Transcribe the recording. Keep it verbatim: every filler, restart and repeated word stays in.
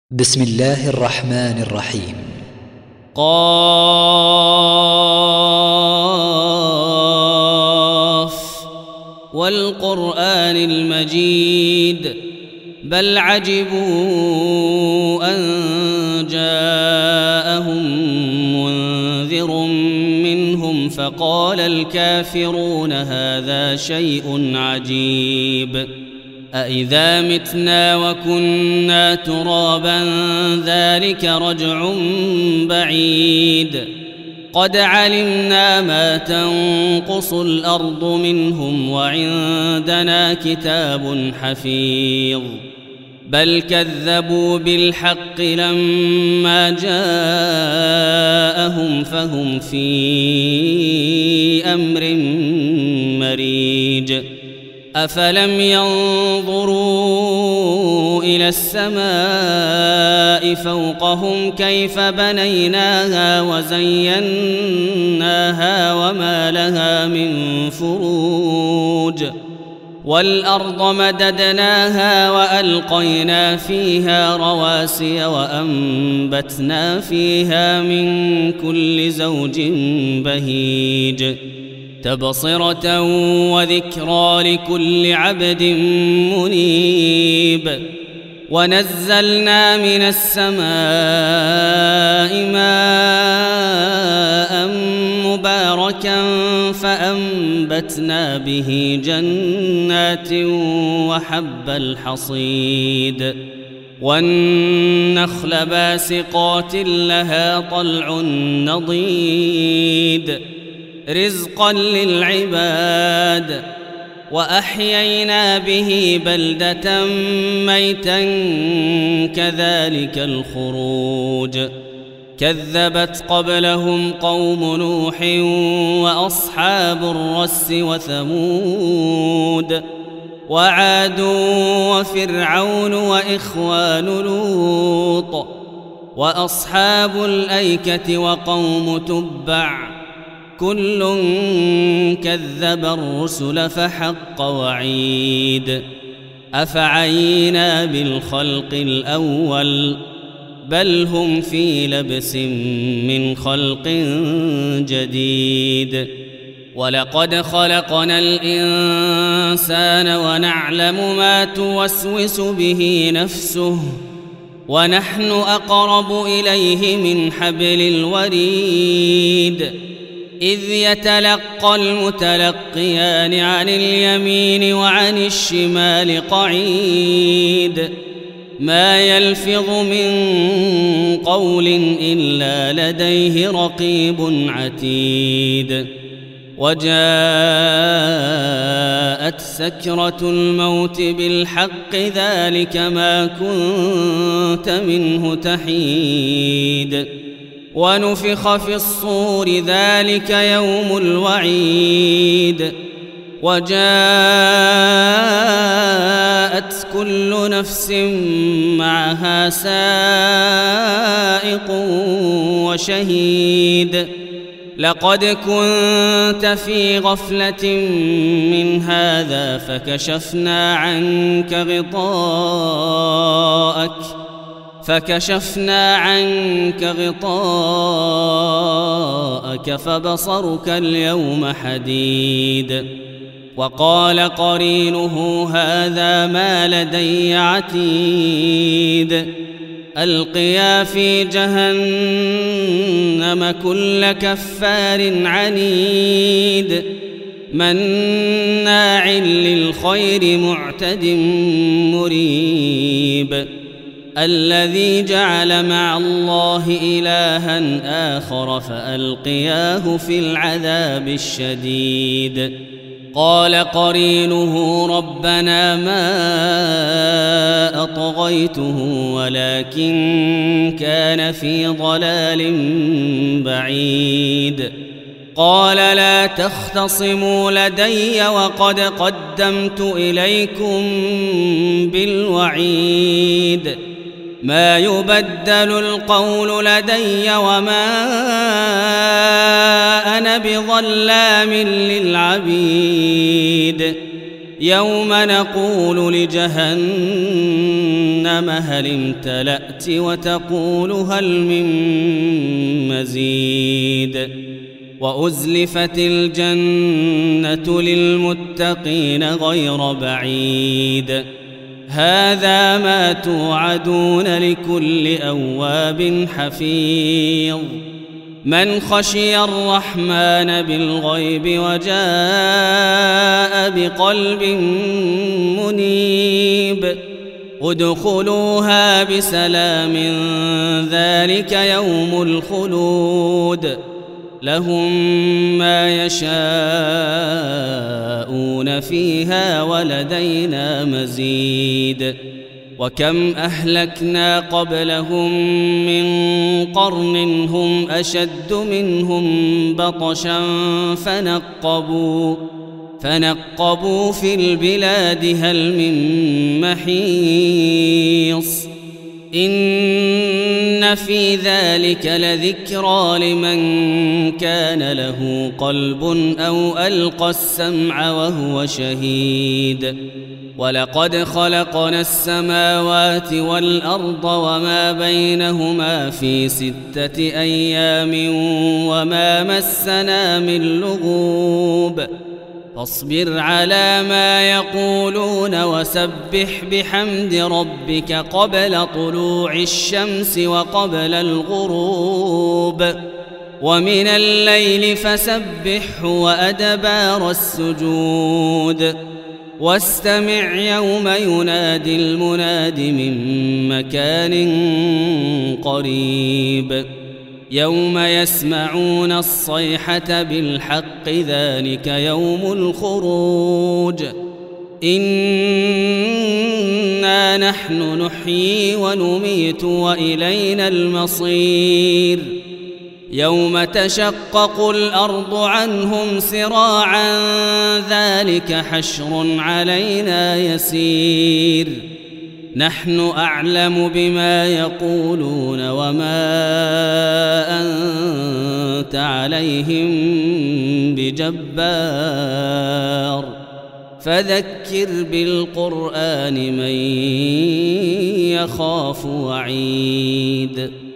بسم الله الرحمن الرحيم. قاف والقرآن المجيد بل عجبوا أن جاءهم منذر منهم فقال الكافرون هذا شيء عجيب أإذا متنا وكنا ترابا ذلك رجع بعيد قد علمنا ما تنقص الأرض منهم وعندنا كتاب حفيظ بل كذبوا بالحق لما جاءهم فهم في أمر مريج أفلم ينظروا إلى السماء فوقهم كيف بنيناها وزيناها وما لها من فروج والأرض مددناها وألقينا فيها رواسي وأنبتنا فيها من كل زوج بهيج تبصرة وذكرى لكل عبد منيب ونزلنا من السماء ماء مباركا فأنبتنا به جنات وحب الحصيد والنخل باسقات لها طلع نضيد رزقا للعباد وأحيينا به بلدة ميتا كذلك الخروج كذبت قبلهم قوم نوح وأصحاب الرس وثمود وعاد وفرعون وإخوان لوط وأصحاب الأيكة وقوم تبع كل كذب الرسل فحق وعيد أفعينا بالخلق الأول بل هم في لبس من خلق جديد ولقد خلقنا الإنسان ونعلم ما توسوس به نفسه ونحن أقرب إليه من حبل الوريد إذ يتلقى المتلقيان عن اليمين وعن الشمال قعيد ما يلفظ من قول إلا لديه رقيب عتيد وجاءت سكرة الموت بالحق ذلك ما كنت منه تحيد ونفخ في الصور ذلك يوم الوعيد وجاءت كل نفس معها سائق وشهيد لقد كنت في غفلة من هذا فكشفنا عنك غطاءك فكشفنا عنك غطاءك فبصرك اليوم حديد وقال قرينه هذا ما لدي عتيد ألقيا في جهنم كل كفار عنيد مناع للخير معتد مريب الذي جعل مع الله إلها آخر فألقياه في العذاب الشديد قال قرينه ربنا ما أطغيته ولكن كان في ضلال بعيد قال لا تختصموا لدي وقد قدمت إليكم بالوعيد ما يبدل القول لدي وما أنا بظلام للعبيد يوم نقول لجهنم هل امتلأت وتقول هل من مزيد وأزلفت الجنة للمتقين غير بعيد هذا ما توعدون لكل أواب حفيظ من خشي الرحمن بالغيب وجاء بقلب منيب ادخلوها بسلام ذلك يوم الخلود لهم ما يشاءون فيها ولدينا مزيد وكم أهلكنا قبلهم من قرن هم أشد منهم بطشا فنقبوا فنقبوا في البلاد هل من محيص إن في ذلك لذكرى لمن كان له قلب أو ألقى السمع وهو شهيد ولقد خلقنا السماوات والأرض وما بينهما في ستة أيام وما مسنا من لغوب فاصبر على ما يقولون وسبح بحمد ربك قبل طلوع الشمس وقبل الغروب ومن الليل فسبحه وأدبار السجود واستمع يوم ينادي المناد من مكان قريب يوم يسمعون الصيحة بالحق ذلك يوم الخروج إنا نحن نحيي ونميت وإلينا المصير يوم تشقق الأرض عنهم سراعا ذلك حشر علينا يسير نحن أعلم بما يقولون وما أنت عليهم بجبار فذكر بالقرآن من يخاف وعيد.